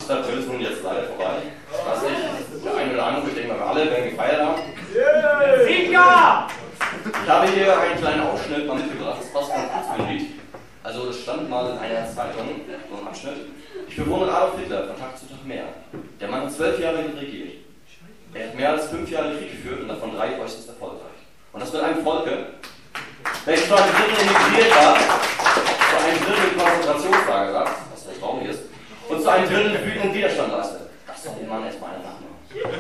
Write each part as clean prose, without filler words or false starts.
April ist nun jetzt leider vorbei. Was ich, der eine oder andere, ich denke mal, wir alle werden gefeiert haben. Sieger! Ich habe hier einen kleinen Ausschnitt mal mitgebracht, das passt ganz gut zu dem Lied. Also das stand mal in einer Zeitung, so ein Abschnitt. Ich bewundere Adolf Hitler von Tag zu Tag mehr. Der Mann hat 12 Jahre regiert. Er hat mehr als 5 Jahre Krieg geführt und davon 3 äußerst erfolgreich. Und das mit einem Volke, welches zu einem Drittel emigriert war, zu einem Drittel im Konzentrationslager saß, was sehr traurig ist, und zu einem Drittel wütenden Widerstand leistet. Das soll dem Mann erstmal einer nachmachen.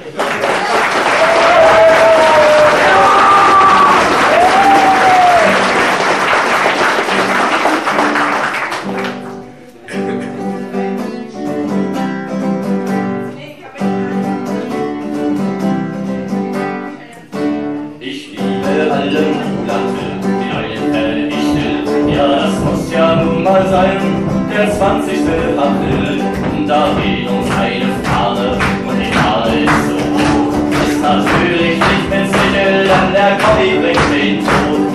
Ich liebe alle Monate, die einen Fälle ich will. Ja, das muss ja nun mal sein, der 20. April. Und da weht uns eine Fahne und die Fahne ist so hoch. Ist natürlich nicht mit Sichel, denn der Kommi bringt den Tod.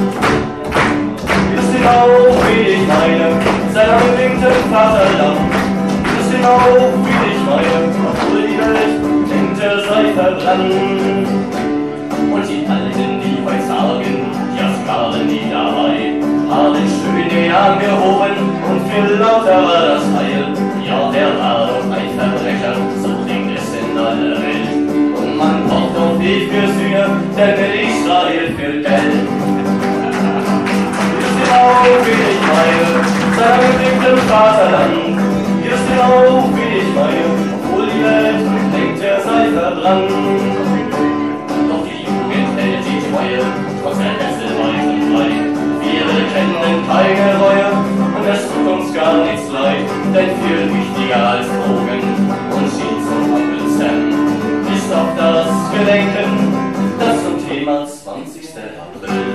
Wisst ihr auch, wie ich meine, seiner bedingten Vaterland. Wisst ihr auch, wie ich meine, obwohl die Welt denkt, er sei verbrannt. Und die Alten, die heute sagen, ja, sie waren nie dabei, haben schön den Arm gehoben und viel lauter war das Heil. Ja, der war doch ein Verbrecher, so klingt es in aller Welt. Und man braucht doch nicht für Sühne, denn in Israel fehlt Geld. Wisst ihr auch, wie ich meine, sein bedingtem Vaterland. Wisst ihr auch, wie ich meine, obwohl die Welt denkt, er sei verbrannt. Trotz der Hetze weit und breit. Wir kennen keine Reue und es tut uns gar nichts leid, denn viel wichtiger als Drogen und Jeans und Onkel Sam ist auch das Gedenken, das zum Thema 20. April.